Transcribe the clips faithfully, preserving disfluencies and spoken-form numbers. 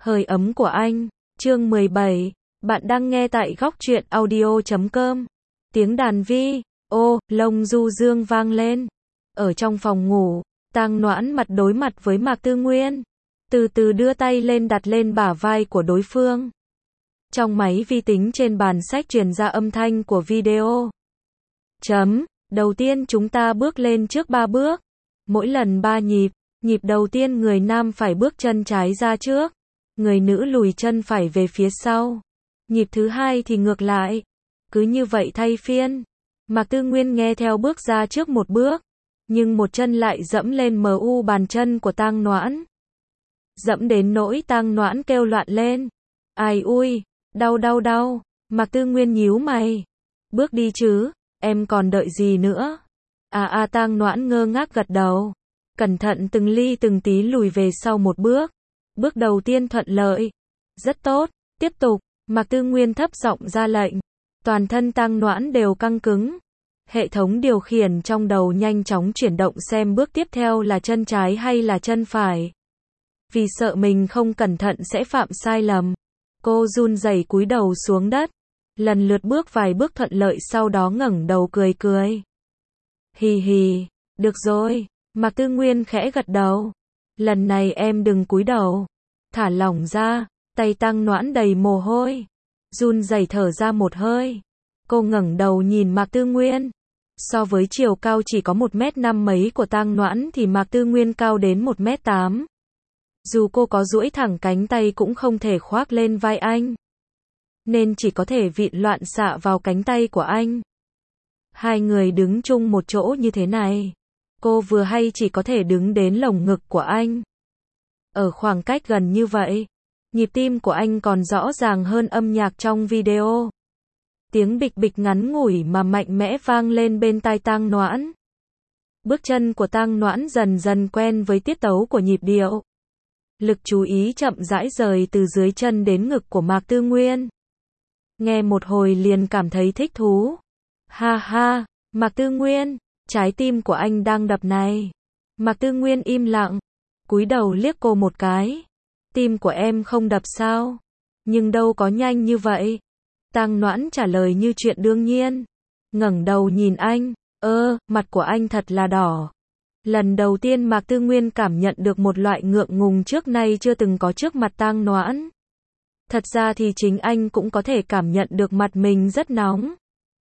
Hơi ấm của anh, chương mười bảy, bạn đang nghe tại góc truyện audio chấm com. Tiếng đàn vi, ô, lông du dương vang lên. Ở trong phòng ngủ, Tang Noãn mặt đối mặt với Mạc Tư Nguyên. Từ từ đưa tay lên đặt lên bả vai của đối phương. Trong máy vi tính trên bàn sách truyền ra âm thanh của video. Chấm, đầu tiên chúng ta bước lên trước ba bước. Mỗi lần ba nhịp, nhịp đầu tiên người nam phải bước chân trái ra trước. Người nữ lùi chân phải về phía sau. Nhịp thứ hai thì ngược lại. Cứ như vậy thay phiên. Mạc Tư Nguyên nghe theo bước ra trước một bước. Nhưng một chân lại dẫm lên mu bàn chân của Tang Noãn. Dẫm đến nỗi Tang Noãn kêu loạn lên. Ai ui, đau đau đau. Mạc Tư Nguyên nhíu mày. Bước đi chứ, em còn đợi gì nữa? À à Tang Noãn ngơ ngác gật đầu. Cẩn thận từng ly từng tí lùi về sau một bước. Bước đầu tiên thuận lợi. Rất tốt, tiếp tục. Mạc Tư Nguyên thấp giọng ra lệnh. Toàn thân Tang Noãn đều căng cứng. Hệ thống điều khiển trong đầu nhanh chóng chuyển động xem bước tiếp theo là chân trái hay là chân phải. Vì sợ mình không cẩn thận sẽ phạm sai lầm. Cô run rẩy cúi đầu xuống đất. Lần lượt bước vài bước thuận lợi sau đó ngẩng đầu cười cười. Hì hì, được rồi. Mạc Tư Nguyên khẽ gật đầu. Lần này em đừng cúi đầu. Thả lỏng ra, tay Tang Noãn đầy mồ hôi. Run rẩy thở ra một hơi. Cô ngẩng đầu nhìn Mạc Tư Nguyên. So với chiều cao chỉ có một mét năm mấy của Tang Noãn thì Mạc Tư Nguyên cao đến một mét tám. Dù cô có duỗi thẳng cánh tay cũng không thể khoác lên vai anh. Nên chỉ có thể vịn loạn xạ vào cánh tay của anh. Hai người đứng chung một chỗ như thế này. Cô vừa hay chỉ có thể đứng đến lồng ngực của anh. Ở khoảng cách gần như vậy, nhịp tim của anh còn rõ ràng hơn âm nhạc trong video. Tiếng bịch bịch ngắn ngủi mà mạnh mẽ vang lên bên tai Tang Noãn. Bước chân của Tang Noãn dần dần quen với tiết tấu của nhịp điệu. Lực chú ý chậm rãi rời từ dưới chân đến ngực của Mạc Tư Nguyên. Nghe một hồi liền cảm thấy thích thú. Ha ha, Mạc Tư Nguyên, trái tim của anh đang đập này. Mạc Tư Nguyên im lặng, cúi đầu liếc cô một cái. Tim của em không đập sao? Nhưng đâu có nhanh như vậy. Tang Noãn trả lời như chuyện đương nhiên. Ngẩng đầu nhìn anh, ơ, mặt của anh thật là đỏ. Lần đầu tiên Mạc Tư Nguyên cảm nhận được một loại ngượng ngùng trước nay chưa từng có trước mặt Tang Noãn. Thật ra thì chính anh cũng có thể cảm nhận được mặt mình rất nóng.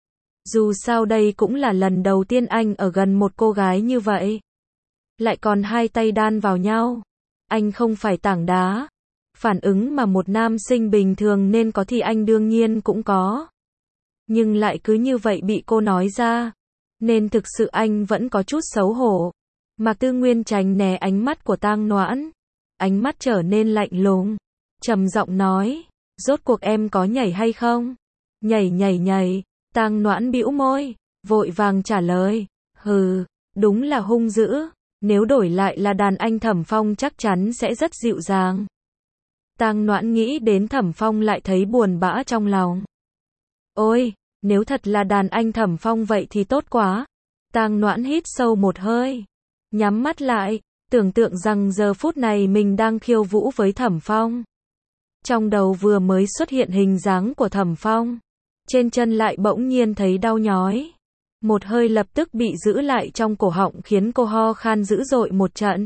Dù sao đây cũng là lần đầu tiên anh ở gần một cô gái như vậy. Lại còn hai tay đan vào nhau. Anh không phải tảng đá. Phản ứng mà một nam sinh bình thường nên có thì anh đương nhiên cũng có. Nhưng lại cứ như vậy bị cô nói ra. Nên thực sự anh vẫn có chút xấu hổ. Mạc Tư Nguyên tránh né ánh mắt của Tang Noãn. Ánh mắt trở nên lạnh lùng. Trầm giọng nói. Rốt cuộc em có nhảy hay không? Nhảy nhảy nhảy. Tang Noãn bĩu môi. Vội vàng trả lời. Hừ, đúng là hung dữ. Nếu đổi lại là đàn anh Thẩm Phong chắc chắn sẽ rất dịu dàng. Tang Noãn nghĩ đến Thẩm Phong lại thấy buồn bã trong lòng. Ôi, nếu thật là đàn anh Thẩm Phong vậy thì tốt quá. Tang Noãn hít sâu một hơi. Nhắm mắt lại, tưởng tượng rằng giờ phút này mình đang khiêu vũ với Thẩm Phong. Trong đầu vừa mới xuất hiện hình dáng của Thẩm Phong. Trên chân lại bỗng nhiên thấy đau nhói. Một hơi lập tức bị giữ lại trong cổ họng khiến cô ho khan dữ dội một trận.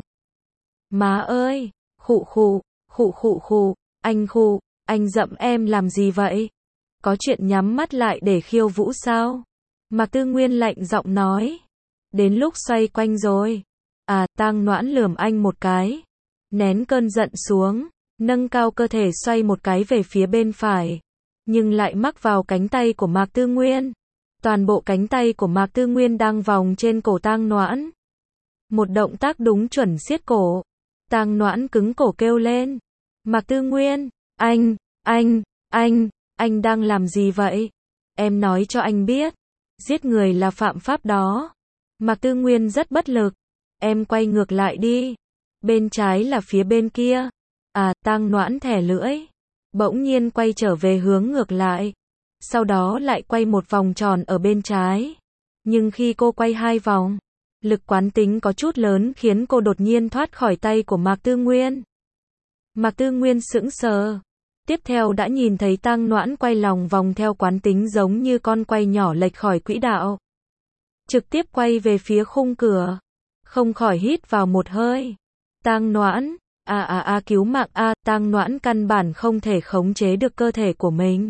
Má ơi, khụ khụ, khụ khụ khụ, anh khụ, anh dậm em làm gì vậy? Có chuyện nhắm mắt lại để khiêu vũ sao? Mạc Tư Nguyên lạnh giọng nói. Đến lúc xoay quanh rồi. À, Tang Noãn lườm anh một cái. Nén cơn giận xuống, nâng cao cơ thể xoay một cái về phía bên phải. Nhưng lại mắc vào cánh tay của Mạc Tư Nguyên. Toàn bộ cánh tay của Mạc Tư Nguyên đang vòng trên cổ Tang Noãn. Một động tác đúng chuẩn siết cổ. Tang Noãn cứng cổ kêu lên. Mạc Tư Nguyên, anh, anh, anh, anh đang làm gì vậy? Em nói cho anh biết. Giết người là phạm pháp đó. Mạc Tư Nguyên rất bất lực. Em quay ngược lại đi. Bên trái là phía bên kia. À, Tang Noãn thẻ lưỡi. Bỗng nhiên quay trở về hướng ngược lại. Sau đó lại quay một vòng tròn ở bên trái. Nhưng khi cô quay hai vòng, lực quán tính có chút lớn khiến cô đột nhiên thoát khỏi tay của Mạc Tư Nguyên. Mạc Tư Nguyên sững sờ. Tiếp theo đã nhìn thấy Tang Noãn quay lòng vòng theo quán tính giống như con quay nhỏ lệch khỏi quỹ đạo. Trực tiếp quay về phía khung cửa. Không khỏi hít vào một hơi. Tang Noãn, a a a cứu mạng a, Tang Noãn căn bản không thể khống chế được cơ thể của mình.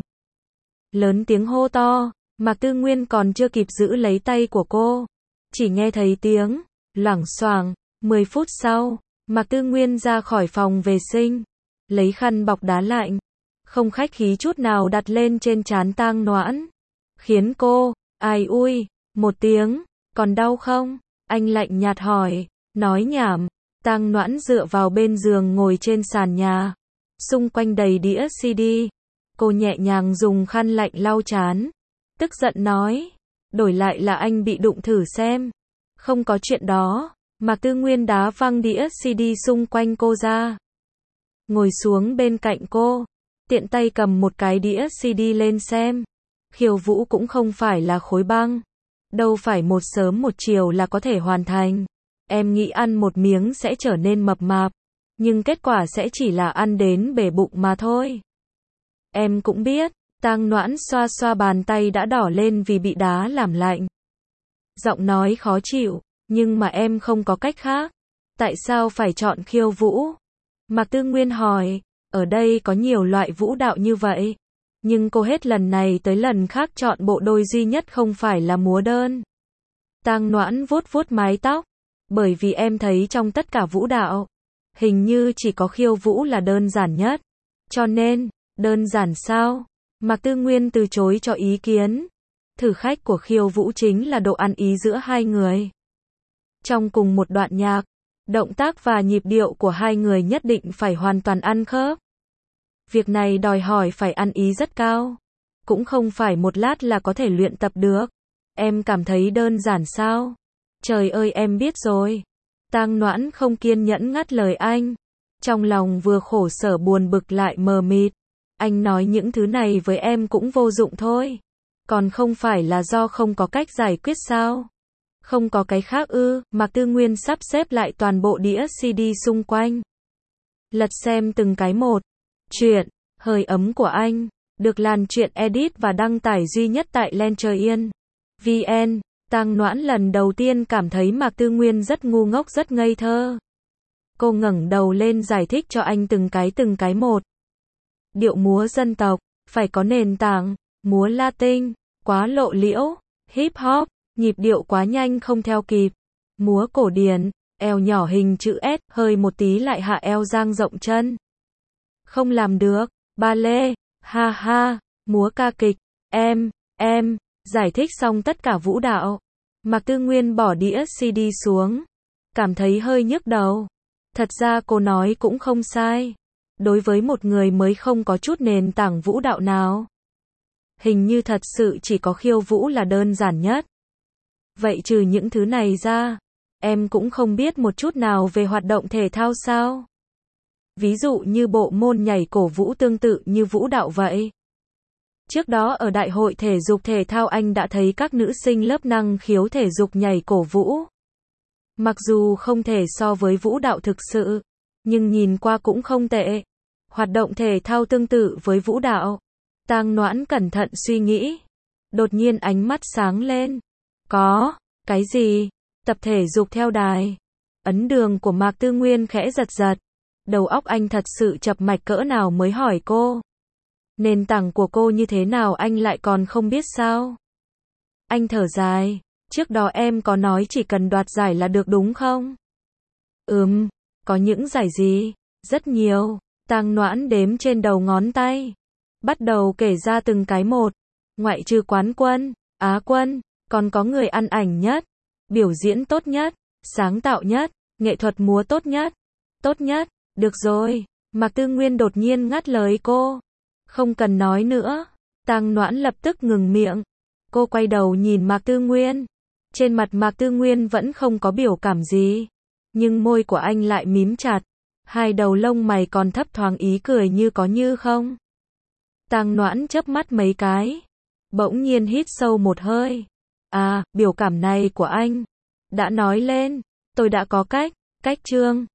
Lớn tiếng hô to, Mạc Tư Nguyên còn chưa kịp giữ lấy tay của cô. Chỉ nghe thấy tiếng, loảng xoảng, mười phút sau, Mạc Tư Nguyên ra khỏi phòng vệ sinh. Lấy khăn bọc đá lạnh. Không khách khí chút nào đặt lên trên trán Tang Noãn. Khiến cô, ai ui, một tiếng, còn đau không? Anh lạnh nhạt hỏi, nói nhảm. Tang Noãn dựa vào bên giường ngồi trên sàn nhà. Xung quanh đầy đĩa xê đê. Cô nhẹ nhàng dùng khăn lạnh lau trán. Tức giận nói, đổi lại là anh bị đụng thử xem. Không có chuyện đó. Mạc Tư Nguyên đá văng đĩa xê đê xung quanh cô ra. Ngồi xuống bên cạnh cô. Tiện tay cầm một cái đĩa xê đê lên xem. Khiêu vũ cũng không phải là khối băng. Đâu phải một sớm một chiều là có thể hoàn thành. Em nghĩ ăn một miếng sẽ trở nên mập mạp. Nhưng kết quả sẽ chỉ là ăn đến bể bụng mà thôi. Em cũng biết. Tang Noãn xoa xoa bàn tay đã đỏ lên vì bị đá làm lạnh. Giọng nói khó chịu. Nhưng mà em không có cách khác. Tại sao phải chọn khiêu vũ? Mạc Tư Nguyên hỏi. Ở đây có nhiều loại vũ đạo như vậy. Nhưng cô hết lần này tới lần khác chọn bộ đôi duy nhất không phải là múa đơn. Tang Noãn vuốt vuốt mái tóc. Bởi vì em thấy trong tất cả vũ đạo, hình như chỉ có khiêu vũ là đơn giản nhất. Cho nên, đơn giản sao? Mạc Tư Nguyên từ chối cho ý kiến. Thử khách của khiêu vũ chính là độ ăn ý giữa hai người. Trong cùng một đoạn nhạc, động tác và nhịp điệu của hai người nhất định phải hoàn toàn ăn khớp. Việc này đòi hỏi phải ăn ý rất cao. Cũng không phải một lát là có thể luyện tập được. Em cảm thấy đơn giản sao? Trời ơi em biết rồi. Tang Noãn không kiên nhẫn ngắt lời anh. Trong lòng vừa khổ sở buồn bực lại mờ mịt. Anh nói những thứ này với em cũng vô dụng thôi. Còn không phải là do không có cách giải quyết sao? Không có cái khác ư? Mạc Tư Nguyên sắp xếp lại toàn bộ đĩa xê đê xung quanh. Lật xem từng cái một. Chuyện, hơi ấm của anh, được làn chuyện edit và đăng tải duy nhất tại Lencher.in. vn. Tang Noãn lần đầu tiên cảm thấy Mạc Tư Nguyên rất ngu ngốc rất ngây thơ. Cô ngẩng đầu lên giải thích cho anh từng cái từng cái một. Điệu múa dân tộc, phải có nền tảng, múa Latin, quá lộ liễu, hip hop, nhịp điệu quá nhanh không theo kịp. Múa cổ điển, eo nhỏ hình chữ S, hơi một tí lại hạ eo dang rộng chân. Không làm được, ballet, ha ha, múa ca kịch, em, em, giải thích xong tất cả vũ đạo. Mạc Tư Nguyên bỏ đĩa xê đê xuống, cảm thấy hơi nhức đầu. Thật ra cô nói cũng không sai. Đối với một người mới không có chút nền tảng vũ đạo nào, hình như thật sự chỉ có khiêu vũ là đơn giản nhất. Vậy trừ những thứ này ra, em cũng không biết một chút nào về hoạt động thể thao sao? Ví dụ như bộ môn nhảy cổ vũ tương tự như vũ đạo vậy. Trước đó ở Đại hội Thể dục Thể thao anh đã thấy các nữ sinh lớp năng khiếu thể dục nhảy cổ vũ. Mặc dù không thể so với vũ đạo thực sự, nhưng nhìn qua cũng không tệ. Hoạt động thể thao tương tự với vũ đạo. Tang Noãn cẩn thận suy nghĩ. Đột nhiên ánh mắt sáng lên. Có, cái gì? Tập thể dục theo đài. Ấn đường của Mạc Tư Nguyên khẽ giật giật. Đầu óc anh thật sự chập mạch cỡ nào mới hỏi cô. Nền tảng của cô như thế nào anh lại còn không biết sao? Anh thở dài. Trước đó em có nói chỉ cần đoạt giải là được đúng không? Ừm, có những giải gì? Rất nhiều. Tang Noãn đếm trên đầu ngón tay. Bắt đầu kể ra từng cái một. Ngoại trừ quán quân, Á quân, còn có người ăn ảnh nhất, biểu diễn tốt nhất, sáng tạo nhất, nghệ thuật múa tốt nhất. Tốt nhất, được rồi. Mạc Tư Nguyên đột nhiên ngắt lời cô. Không cần nói nữa. Tang Noãn lập tức ngừng miệng. Cô quay đầu nhìn Mạc Tư Nguyên. Trên mặt Mạc Tư Nguyên vẫn không có biểu cảm gì. Nhưng môi của anh lại mím chặt. Hai đầu lông mày còn thấp thoáng ý cười như có như không. Tang Noãn chớp mắt mấy cái. Bỗng nhiên hít sâu một hơi. À, biểu cảm này của anh. Đã nói lên. Tôi đã có cách. Cách chương.